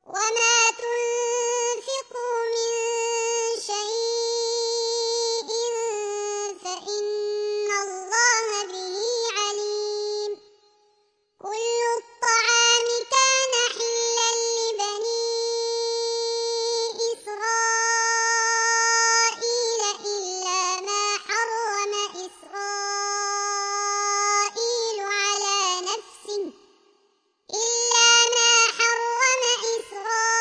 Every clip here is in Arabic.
وما تنفقوا من شيء فإن الله به عليم كل الطعام كان حلا لبني إسرائيل إلا ما حرم إسرائيل على نفسه إلا ما حرم إسرائيل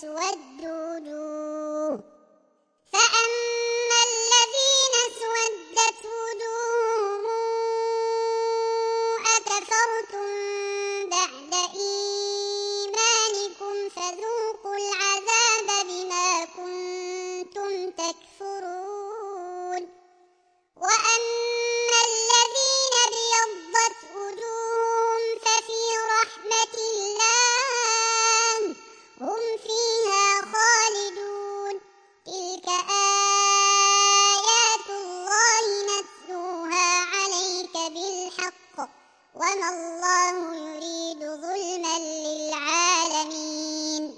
تسود وجوه فأما الذين اسودت وجوههم أكفرتم بعد إيمانكم فذوقوا العذاب بما كنتم تكفرون وأما الذين ابيضت وجوههم ففي رحمة الله هم فيها خالدون تلك آيات الله نتلوها عليك بالحق وما الله يريد ظلما للعالمين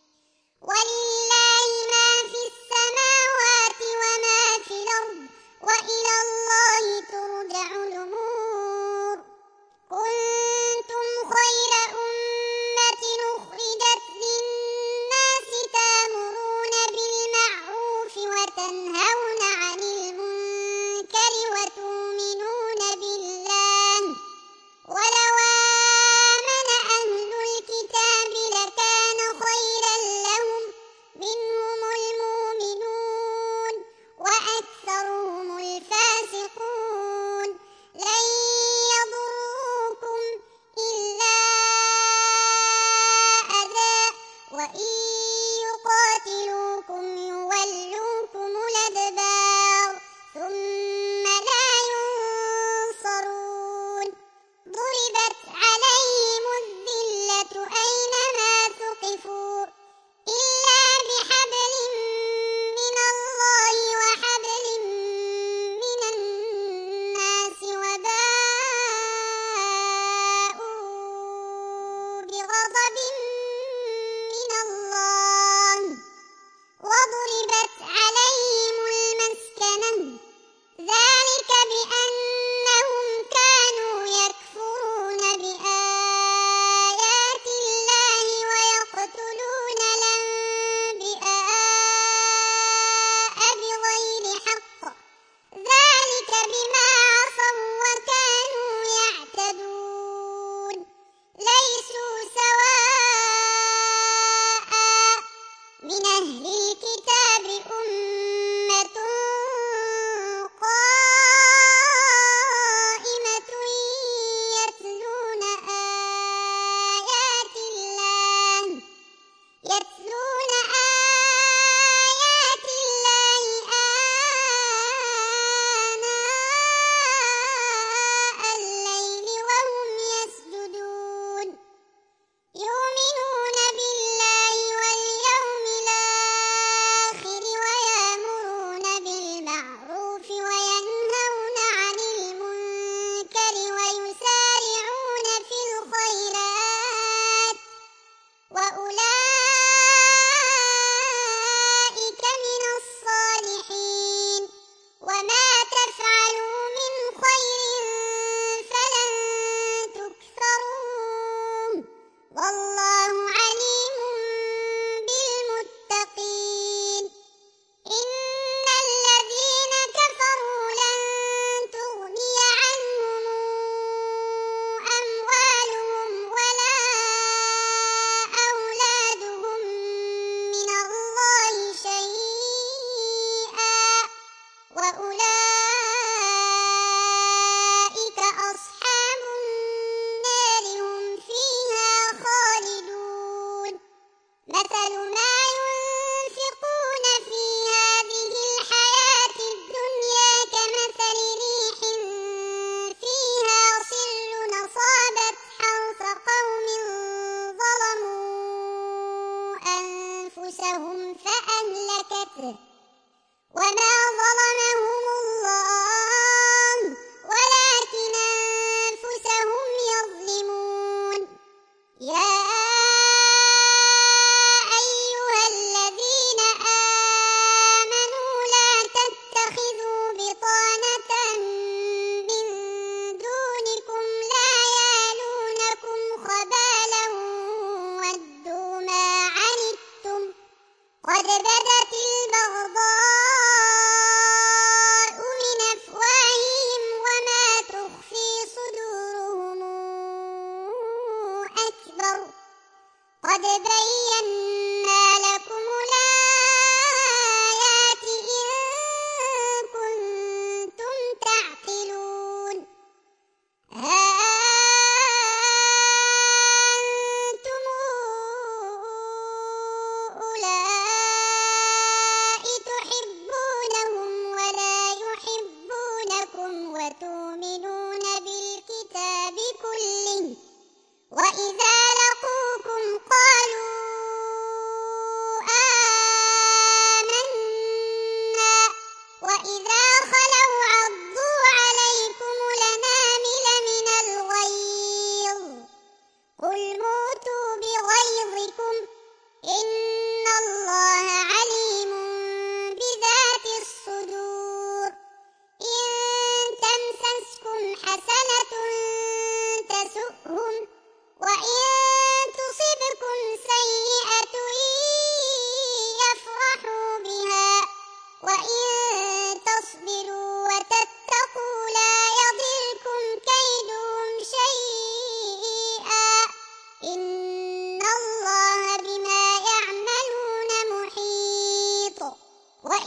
ولله ما في السماوات وما في الأرض وإلى الله ترجع الأمور كنتم خير أمة أخرجت للناس تأمرون بالمعروف وتنهون عن المنكر وتؤمنون بالله ولو آمن أهل الكتاب لكان خيرا لهم منهم المؤمنون وأكثرهم الفاسقون لن يضروكم إلا أذى وإن يقاتلوكم يولوكم الأدبار ثم لا ينصرون ضربت عليهم الذلة أينما ثقفوا إلا بحبل من الله وحبل من الناس وباءوا بغضب من الله وضربت عليهم المسكنة ذلك بأنهم كانوا يكفرون بآيات الله ويقتلون الأنبياء بغير حق ذلك بما عصوا وكانوا يعتدون ليسوا سواء من أهل الكتاب أمة قائمة يتلون آيات الله آناء الليل وهم يسجدون يؤمنون بالله واليوم الآخر ويأمرون بالمعروف وينهون عن المنكر ويسارعون في الخيرات وأولئك من الصالحين وما تفعلوا من خير فلن تكفروه والله عليم بالمتقين إن الذين كفروا لن تغني عنهم أموالهم ولا أولادهم من الله شيئا وأولئك أصحاب النار هم فيها خالدون مثل ما ينفقون في هذه الحياة الدنيا كمثل ريح فيها صر أصابت حرث قوم ظلموا أنفسهم فأهلكته وما ظلمهم الله ولكن أنفسهم يظلمون يا أيها الذين آمنوا لا تتخذوا بطانة من دونكم لا يالونكم خبالا ودوا ما عنتم قد بدت البغضاء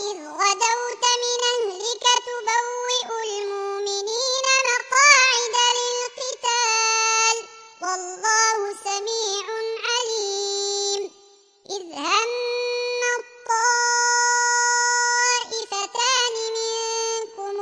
وإذ غدوت من أهلك تبوئ المؤمنين مقاعد للقتال والله سميع عليم إذ هم الطائفتان منكم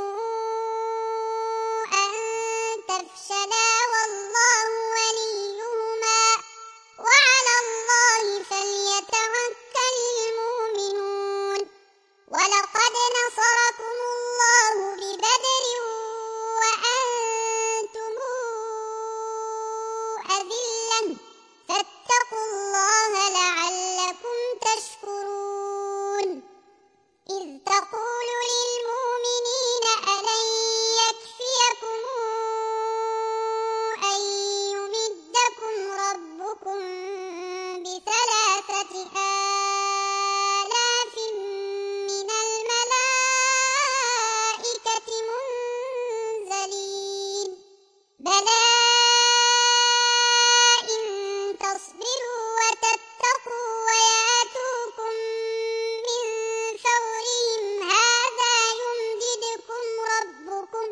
أن تفشلا والله وليهما وعلى الله فليتوكل المؤمنون ولقد نصركم الله ببدر وأنتم أذلة فاتقوا الله لعلكم تشكرون إذ تقول للمؤمنين ألن يكفيكم أن يمدكم ربكم ب3,000 من الملائكة منزلين بلى إن تصبروا وتتقوا ويأتوكم من فورهم هذا يمددكم ربكم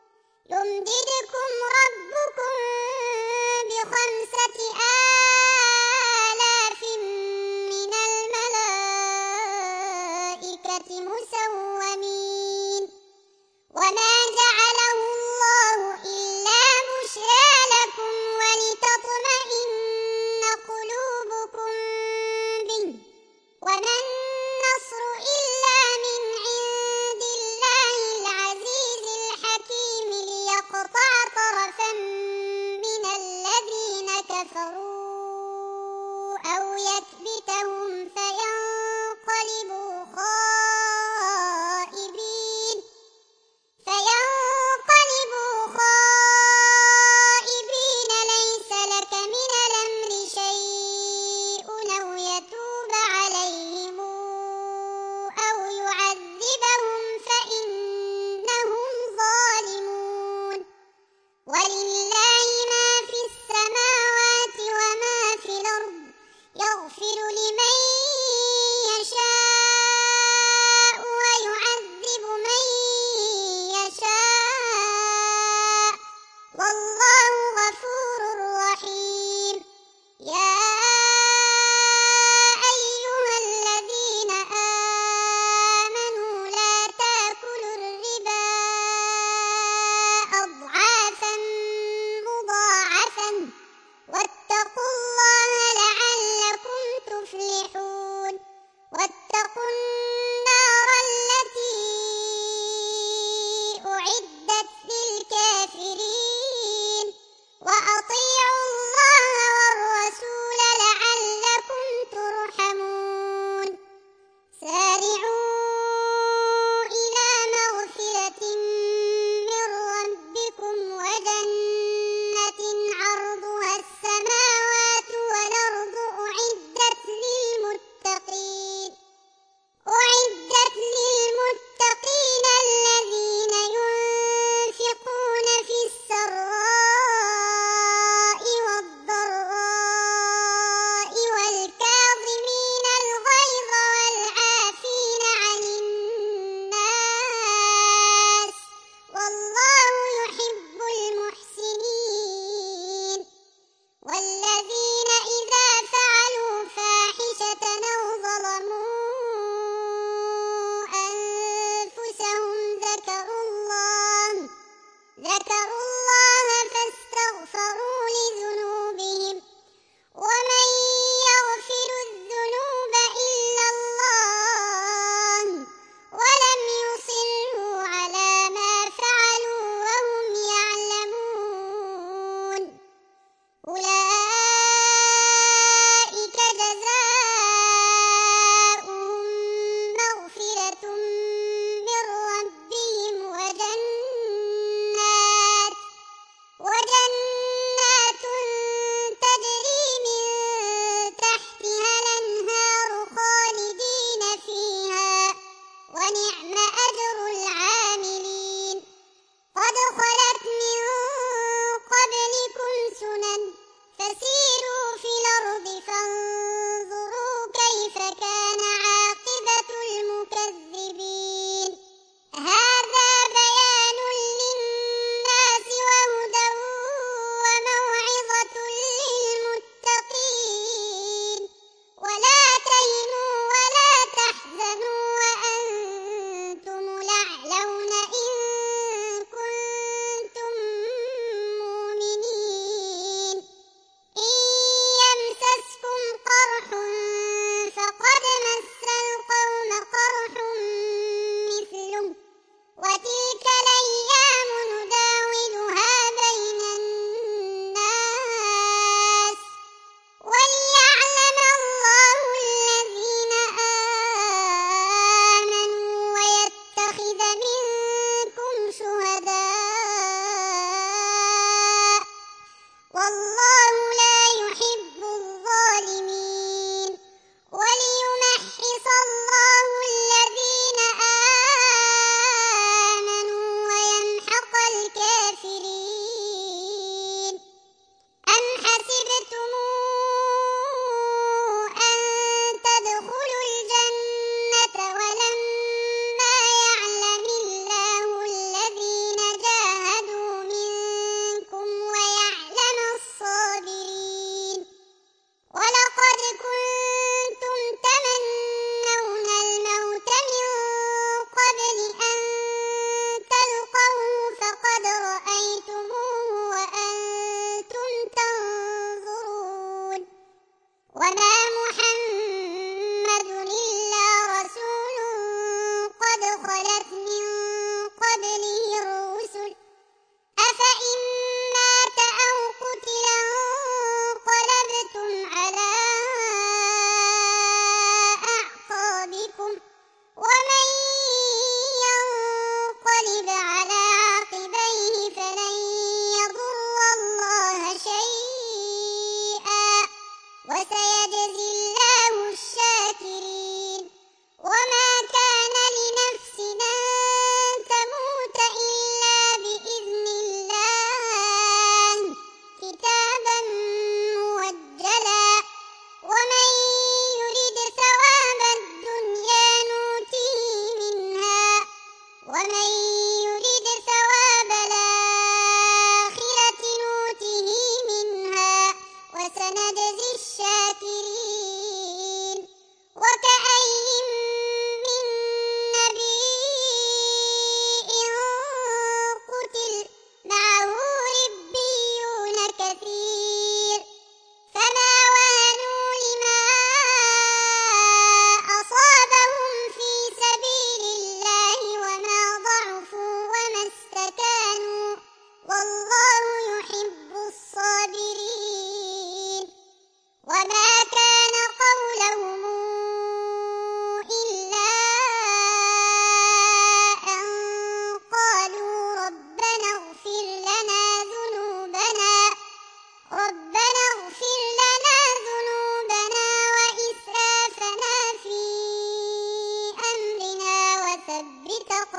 ب5,000 من الملائكة مسومين وما جعله الله إلا بشرى لكم ولتطمئن قلوبكم به وما النصر إلا من عند الله العزيز الحكيم ليقطع طرفا من الذين كفروا أو يكبتهم فينقلبوا خائبين ليس لك من الأمر شيء أو يتوب عليهم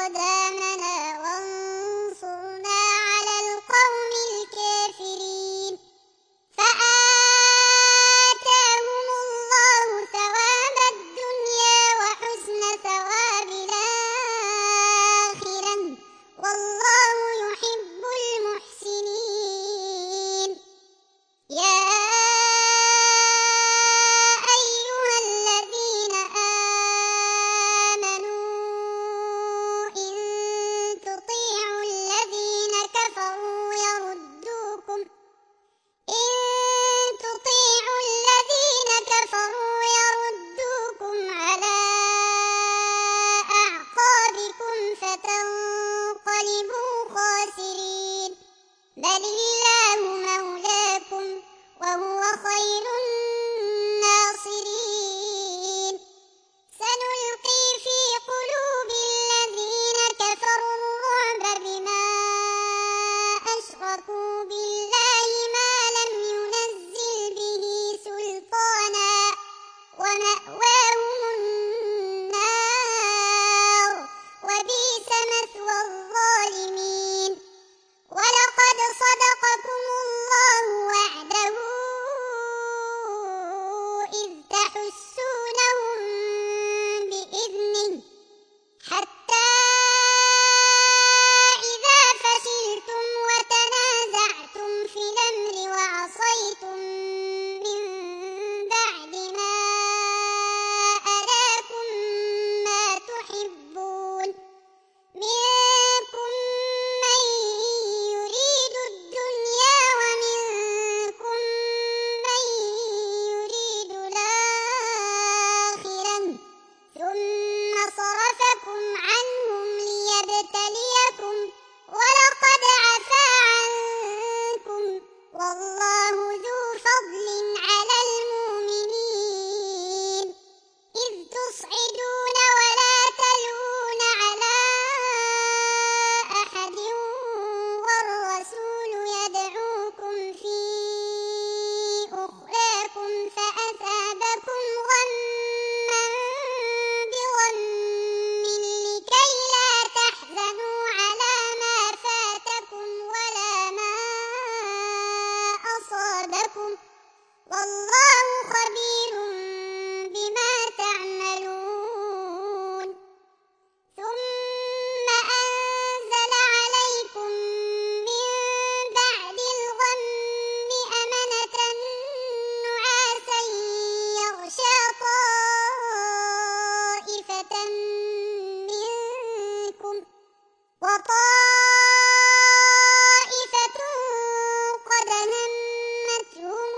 قد آمنا وانصرنا على القوم الكافرين فآتاهم الله ثواب الدنيا وحسن ثواب الآخرة والله يحب المحسنين يا أيها الذين آمنوا إن تطيعوا الذين كفروا يردوكم على أعقابكم فتنقلبوا خاسرين بل الله مولاكم وهو خير الناصرين سنلقي في قلوب الذين كفروا الرعب بما أشركوا بالله ما لم ينزل به سلطانا ومأواهم النار وبئس مثوى الظالمين ولقد صدقكم الله وعده إذ تحسونهم بإذنه حتى إذا فشلتم وتنازعتم في الأمر وعصيتم من بعد ما أراكم ما تحبون منكم من يريد الدنيا ومنكم من يريد الآخرة ثم صرفكم عنهم ليبتليكم ولقد عفا عنكم والله ذو فضل على المؤمنين إذ تصعدون ولا تلوون على أحد والرسول يدعوكم في أخراكم فأثابكم غما بغم لكي لا تحزنوا على ما فاتكم ولا ما أصابكم والله خبير بما تعملون ثم أنزل عليكم من بعد الغم أمنة نعاسا يغشى طائفة منكم وطائفة قد همتهم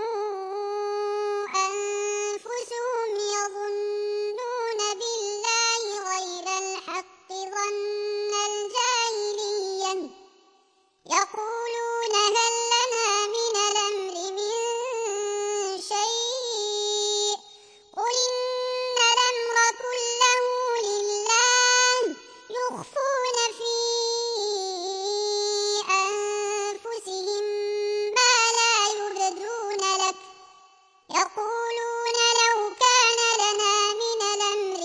أنفسهم يظنون بالله غير الحق ظن الجاهلية يقولون هل لنا من الأمر من شيء قل إن الأمر كله لله يخفون في أنفسهم ما لا يبدون لك يقولون لو كان لنا من الأمر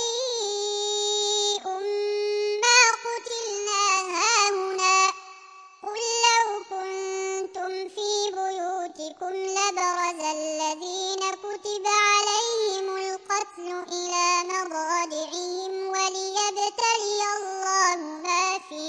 شيء ما قتلنا هاهنا قل لو كنتم في بيوتكم لبرز الذين كتب عليهم القتل إلى مضاجعهم وليبتلي الله ما في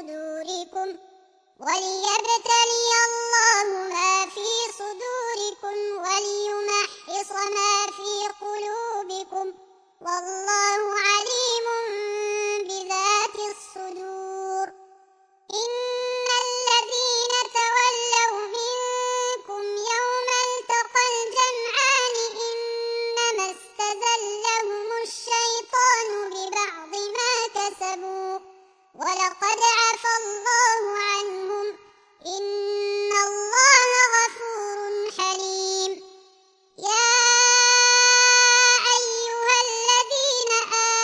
صدوركم وليمحص ما في قلوبكم والله عليم بذات الصدور إن الذين تولوا منكم يوم التقى الجمعان إنما استزلهم الشيطان ببعض ما كسبوا ولقد عفا الله عنهم إن الله غفور حليم يا أيها الذين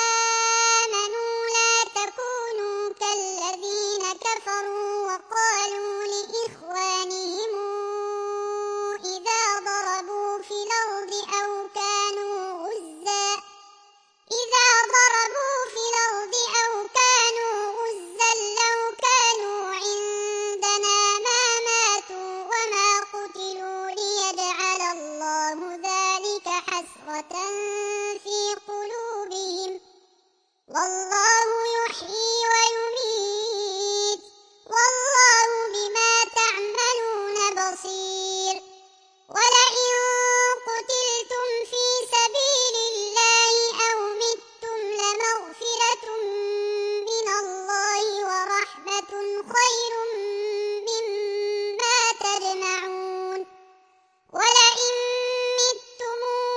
والله يحيي ويميت والله بما تعملون بصير ولئن قتلتم في سبيل الله أو متم لمغفرة من الله ورحمة خير مما تجمعون ولئن متم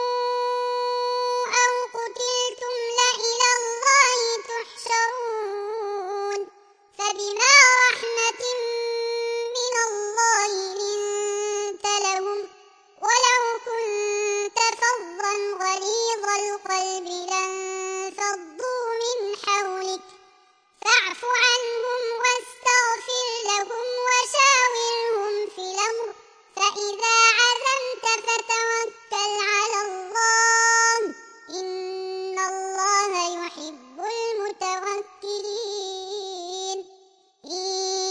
أو قتلتم لإلى الله تحشرون فبما رحمة من الله لنت لهم ولو كنت فظا غليظ القلب لانفضوا من حولك فاعف عنهم واستغفر لهم وشاورهم في الأمر فإذا عزمت فتوكل على الله إن الله يحب المتوكلين إن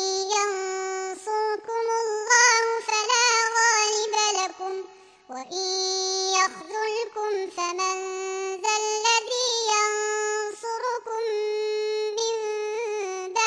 ينصركم الله فلا غالب لكم وإن يخذلكم فمن ذا الذي ينصركم من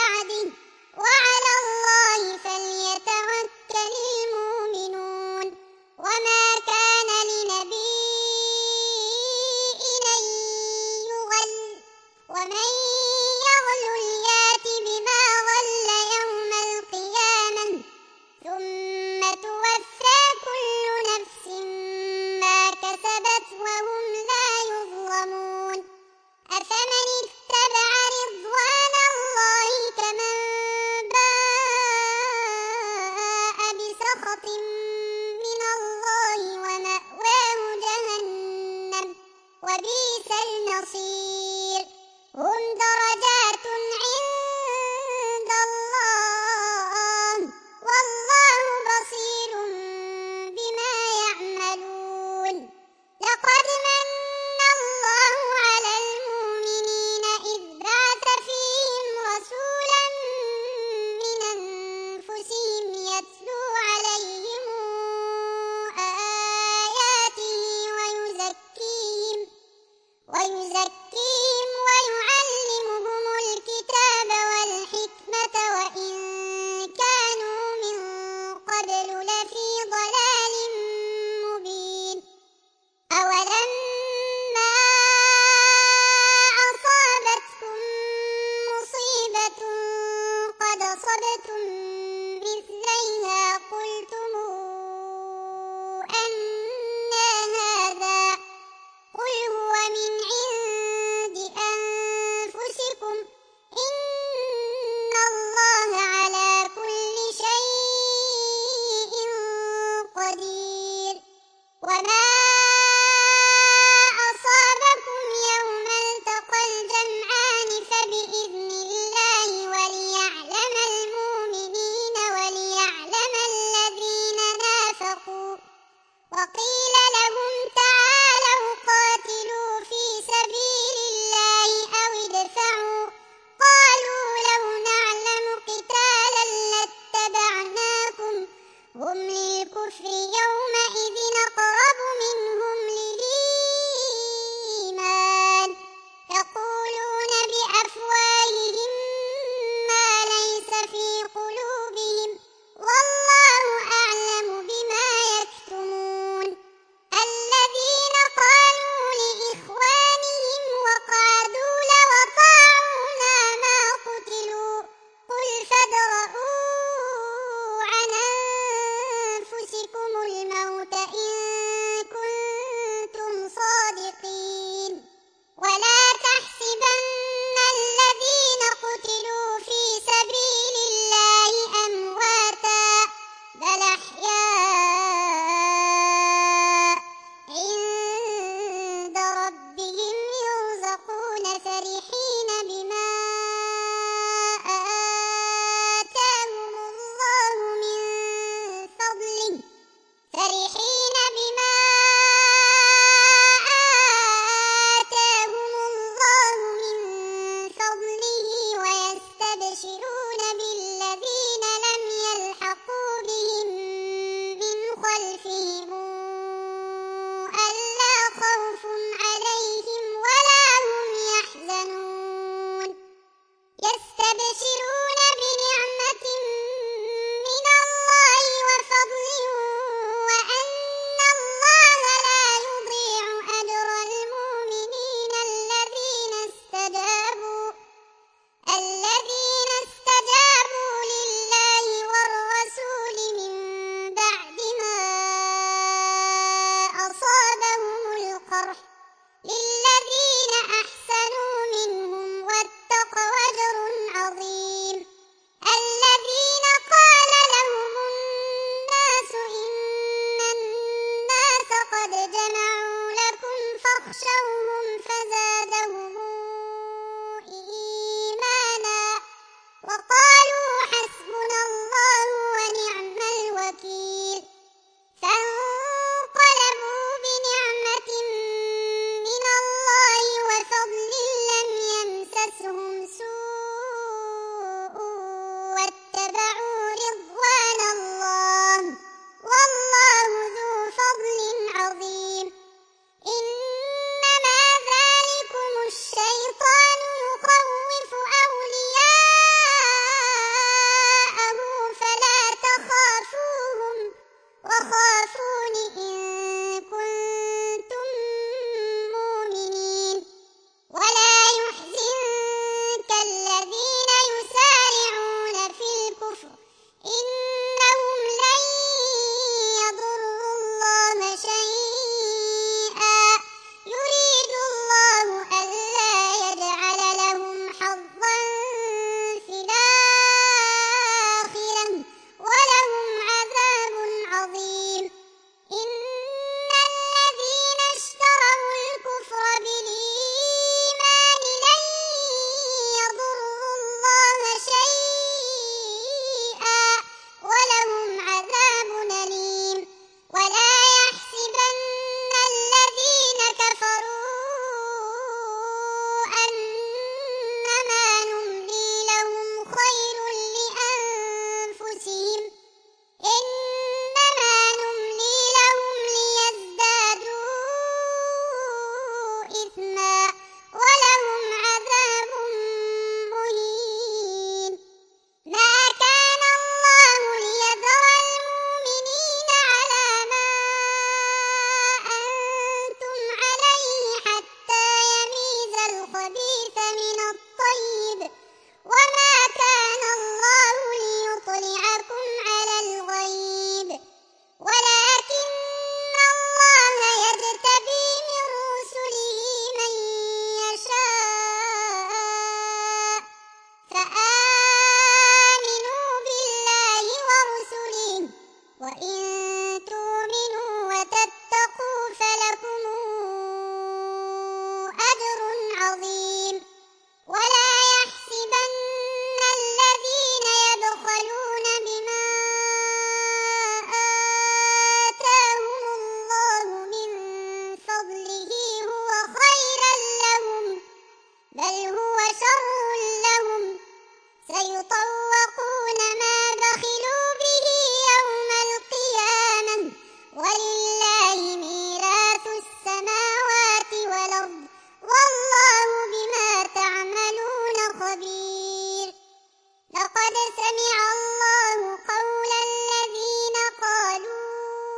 بل هو شر لهم سيطوقون ما بخلوا به يوم القيامة ولله ميراث السماوات والأرض والله بما تعملون خبير لقد سمع الله قول الذين قالوا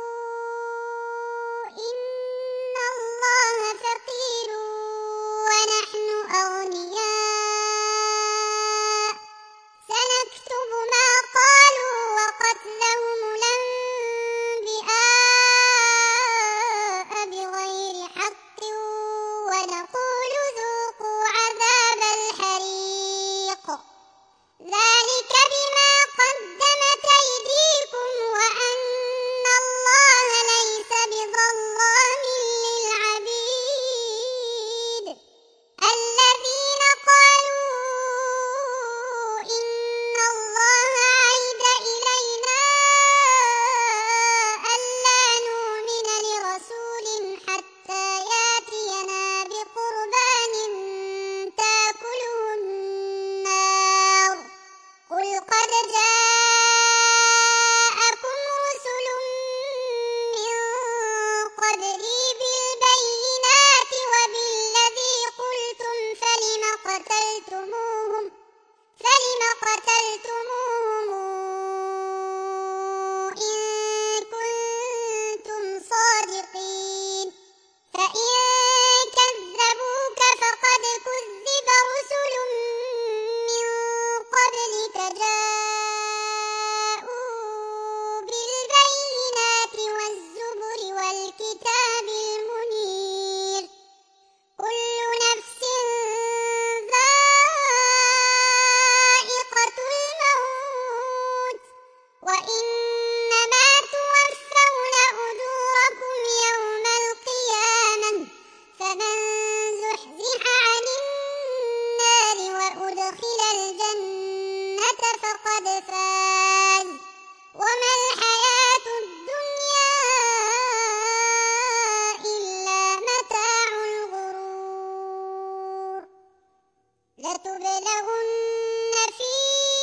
إن الله فقير ونحن أغنياء سنكتب ما قالوا وقتلهم الأنبياء بغير حق ونقول ذوقوا عذاب الحريق ذلك بما قدمت أيديكم وأن الله ليس بظلام للعبيد الذين قالوا إن الله عهد إلينا ألا نؤمن لرسول حتى يأتينا بقربان تأكله النار قل قد جاءكم رسل من قبلي بالبينات وبالذي قلتم فلم قتلتموهم إن كنتم صادقين فإن كذبوك فقد كذب رسل من قبلك جاءوا بالبينات والزبر والكتاب المنير كل نفس ذائقة الموت وإنما توفون أجوركم يوم القيامة فمن زحزح عن النار وأدخل الجنة فقد فاز وما الحياة الدنيا إلا متاع الغرور لتبلغن في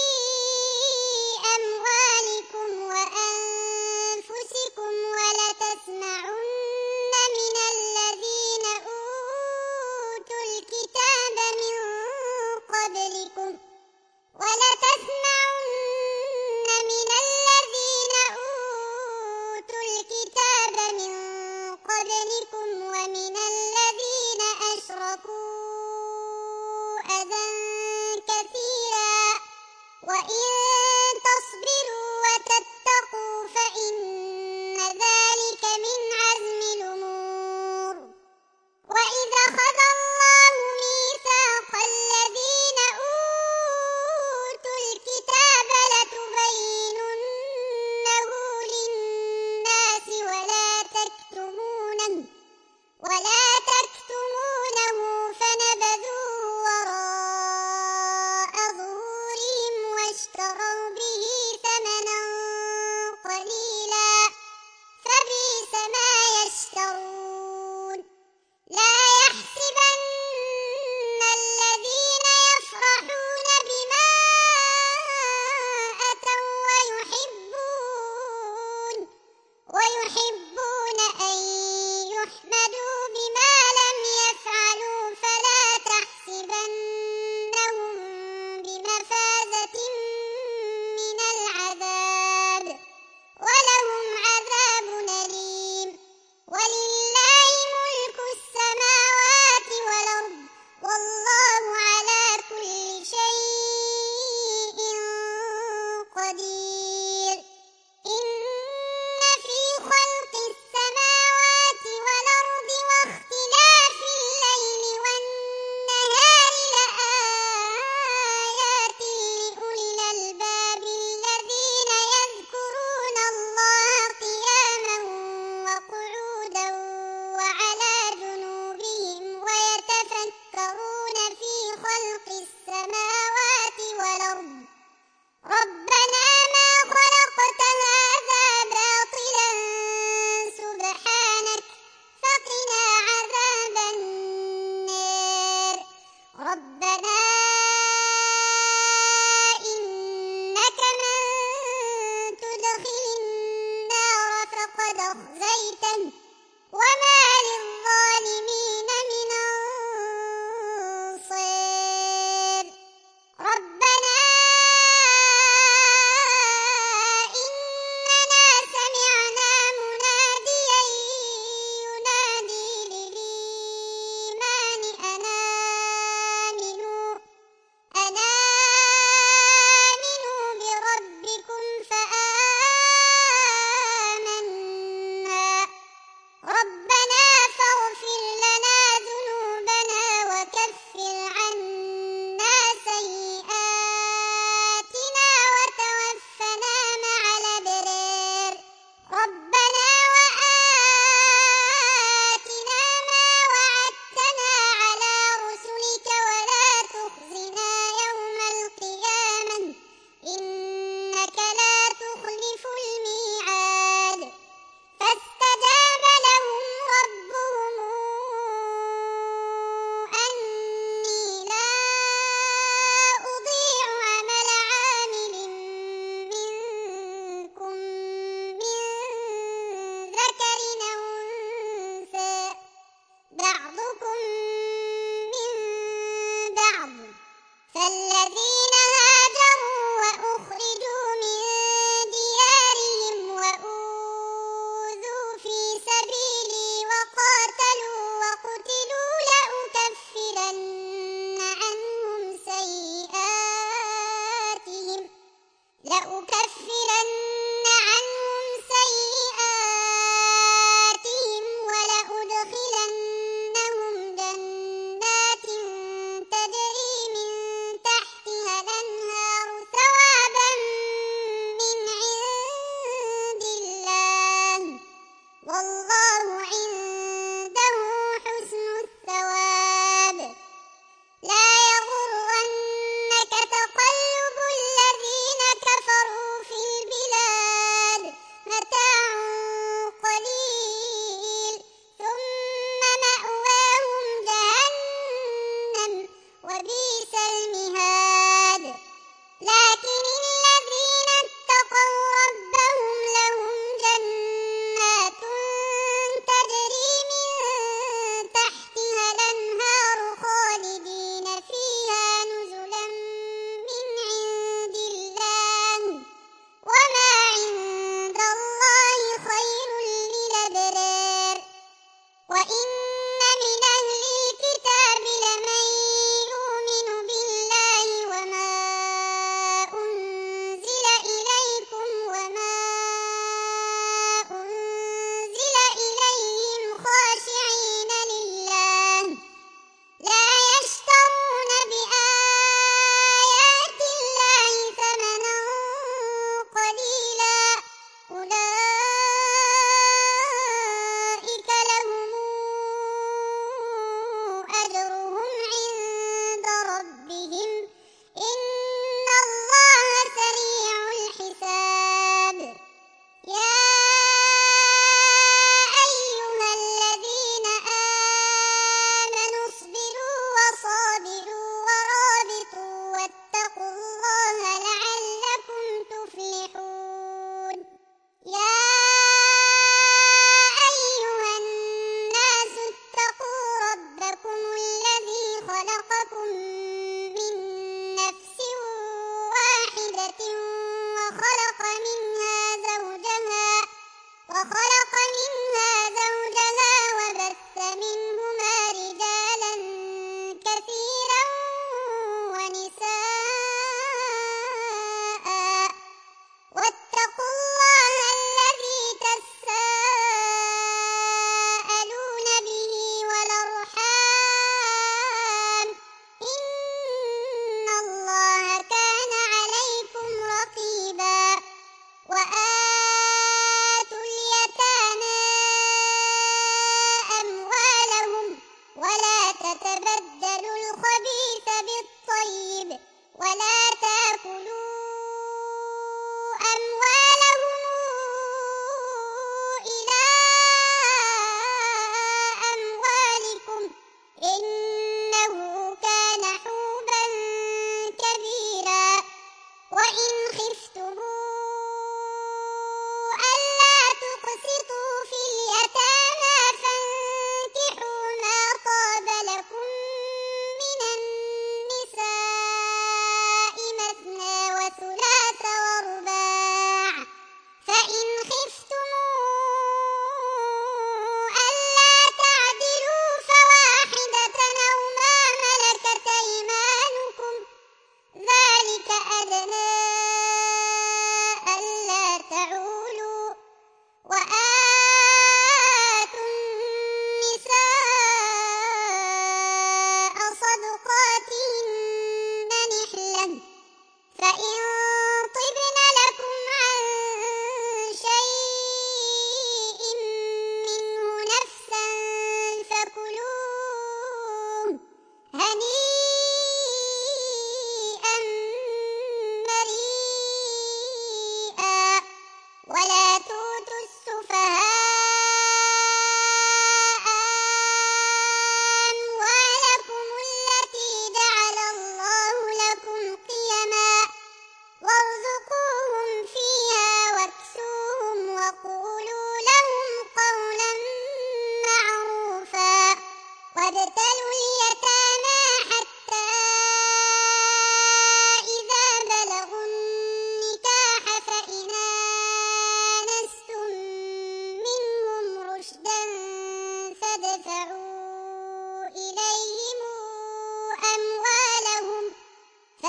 أموالكم وأنفسكم ولتسمعن من الذين أوتوا الكتاب من قبلكم ومن الذين أشركوا أذى كثيرا وإن تصبروا وتتقوا فإن ذلك من عزم الأمور وإذا أخذ الله ميثاق الذين أوتوا الكتاب لتبيننه للناس ولا تكتمونه فنبذوه وراء ظهورهم واشتروا به ثمنا قليلا فبئس ما يشترون لا يحسبن الذين يفرحون بما أتوا ويحبون أن يحمدوا بما لم يفعلوا فلا تحسبنهم بمفازة من العذاب ولهم عذاب أليم ولله ملك السماوات والأرض والله على كل شيء قدير إن في خلق السماوات والأرض واختلاف الليل والنهار لآيات لأولي الألباب الذين يذكرون الله قياما وقعودا وعلى جنوبهم ويتفكرون في خلق السماوات والأرض ربنا ما خلقت هذا باطلا سبحانك فقنا عذاب النار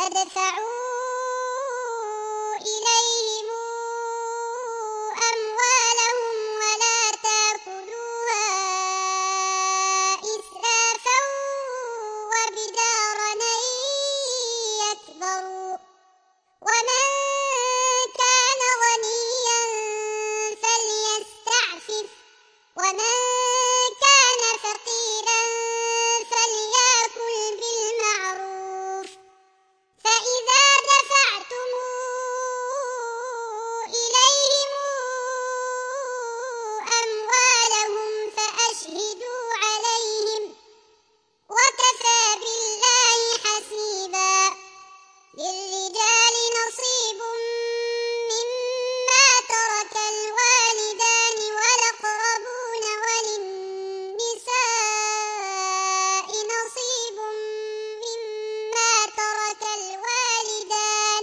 تدفعوا إليهم أموالهم ولا تأكلوها إسرافا وبدارا أن يكبروا ومن كان غنيا فليستعفف ومن كان فقيرا فليأكل بالمعروف فإذا دفعتم إليهم أموالهم فأشهدوا عليهم وكفى بالله حسيبا للرجال نصيب مما ترك الوالدان والأقربون وللنساء نصيب مما ترك الوالدان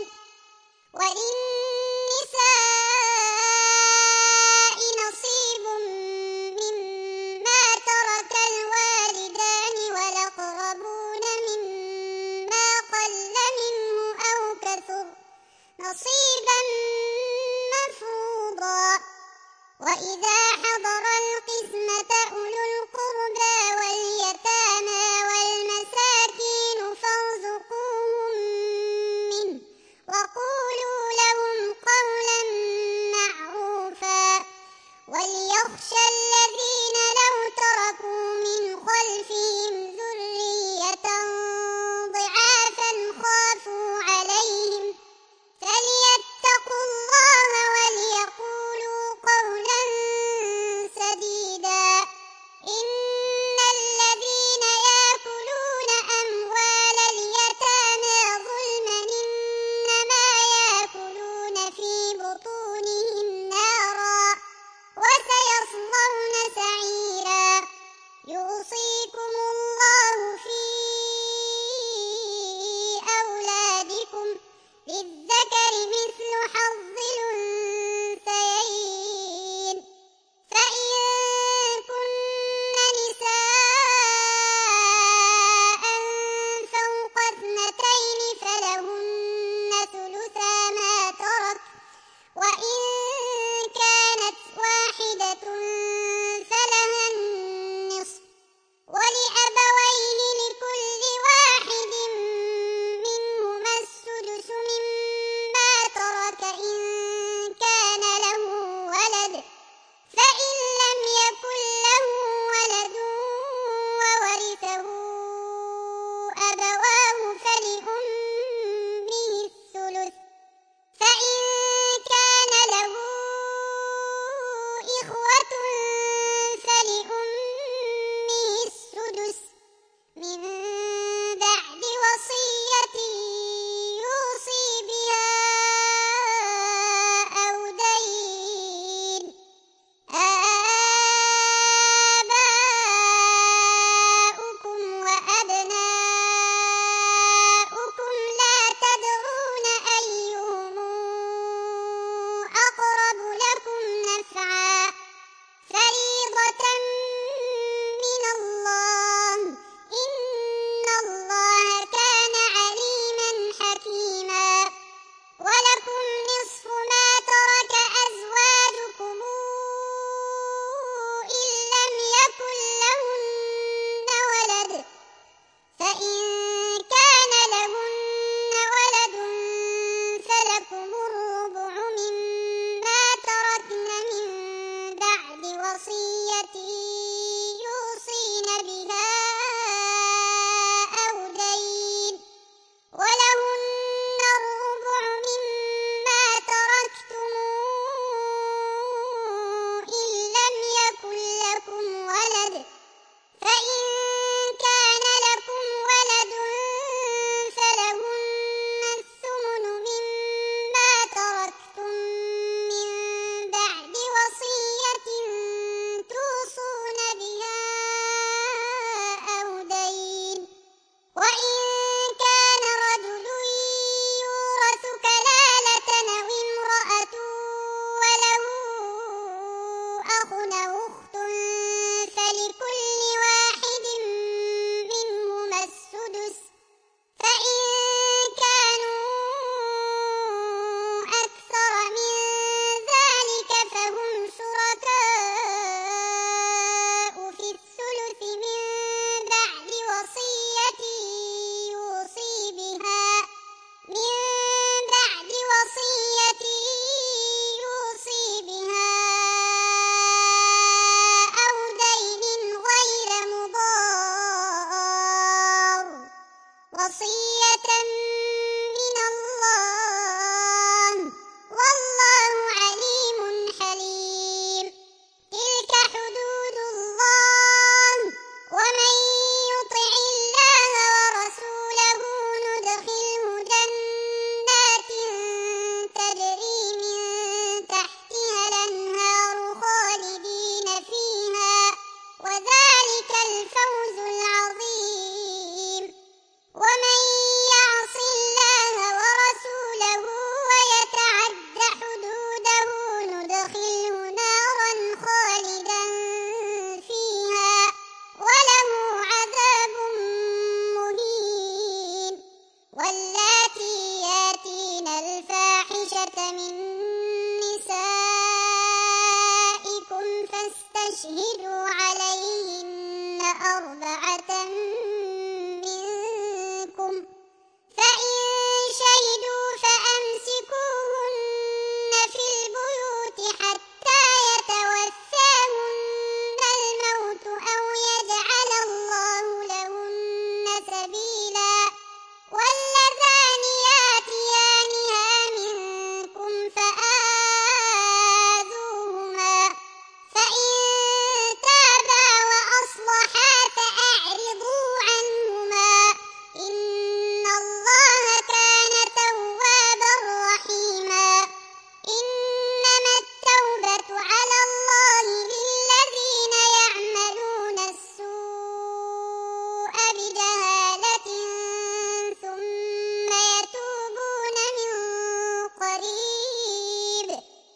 والأقربون مما قل منه أو كثر نصيبا مفروضا وإذا حضر القسمة أولو القربى واليتامى والمساكين فارزقوهم منه وقولوا لهم قولا معروفا وليخشى الذين لو تركوا من خلفهم ذرية ضعافا خافوا عليهم فليتقوا الله وليقولوا قولا سديدا إن الذين يأكلون أموال اليتامى ظلما إنما يأكلون في بطونهم نارا وسيصلون سعيرا يوصيكم الله في أولادكم للذكر مثل حظ الأنثيين فإن كن نساء فوق اثنتين فلهن ثلثا ما ترك وإن كانت واحدة فلها النصف ولأبويه لكل واحد منهما السدس مما وصية من الله والله عليم حليم. تلك حدود الله ومن يطع الله ورسوله ندخله جنات تجري من تحتها الأنهار خالدين فيها وذلك الفوز العظيم. ومن يعص الله ورسوله ويتعد حدوده ندخله نارا خالدا فيها وله عذاب مهين. واللاتي ياتين الفاحشة من نسائكم فاستشهدوا عليهن 4 منكم فإن شهدوا فأمسكوهن في البيوت حتى يتوفاهن الموت أو يجعل الله لهن سبيلا. واللذان ياتيانها منكم فآذوهما فإن تابا وأصلحا فأعرضوا عنهما إن الله كان توابا رحيما. إنما التوبة على الله للذين يعملون السوء بجهالة ثم يتوبون من قريب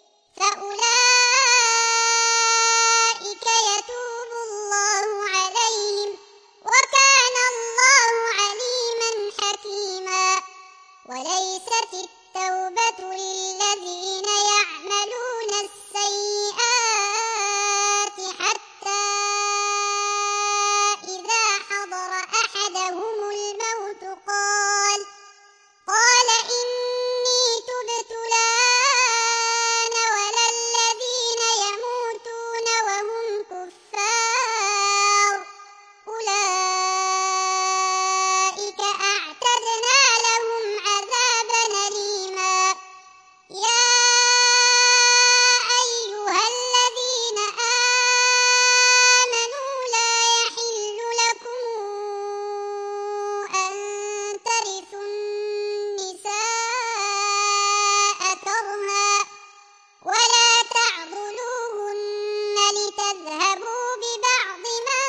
فأولئك يتوب الله عليهم وكان الله عليما حكيما. وليست التوبة للذين يعملون السيئات حتى إذا حضر أحدهم الموت قال إني تبت الآن ولا الذين يموتون وهم كفار أولئك أعتدنا لهم عذابا أليما. يا أيها الذين آمنوا لا يحل لكم أن ترثوا النساء كرها ولا تعضلوهن لتذهبوا ببعض ما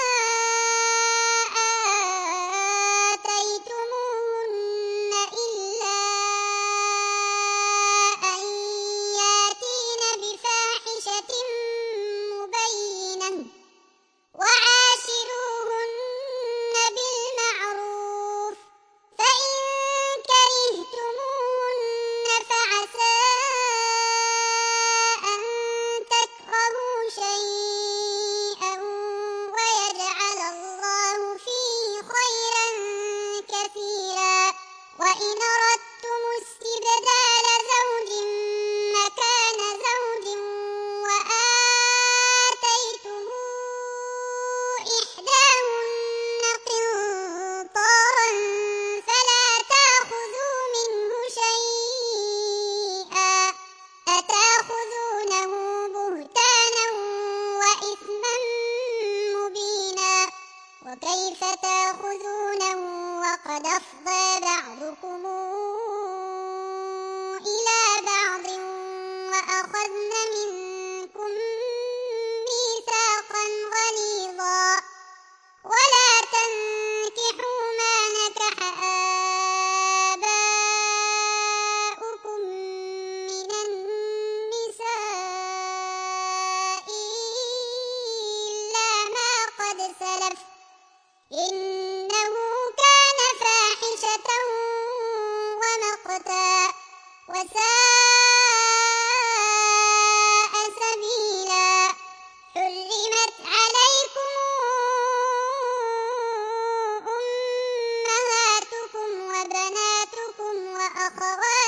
آتيتموهن إلا أن ياتين بفاحشة مبينة وعاشروهن بالمعروف فإن كرهتموهن فعسى أن تكرهوا شيئا ويجعل الله فيه خيرا كثيرا. وإن أردتم استبدال زوج مكان زوج وآتيتم إحداهن قنطارا فلا تأخذوا منه شيئا أتأخذونه بهتانا وإثما مبينا. وكيف تأخذونه وقد أفضى بعضكم إلى بعض وأخذن منكم ميثاقا غليظا. ولا تنكحوا ما نكح آباؤكم من النساء إلا ما قد سلف إنه كان فاحشة ومقتا وساء سبيلا. حرمت عليكم أمهاتكم وبناتكم وأخواتكم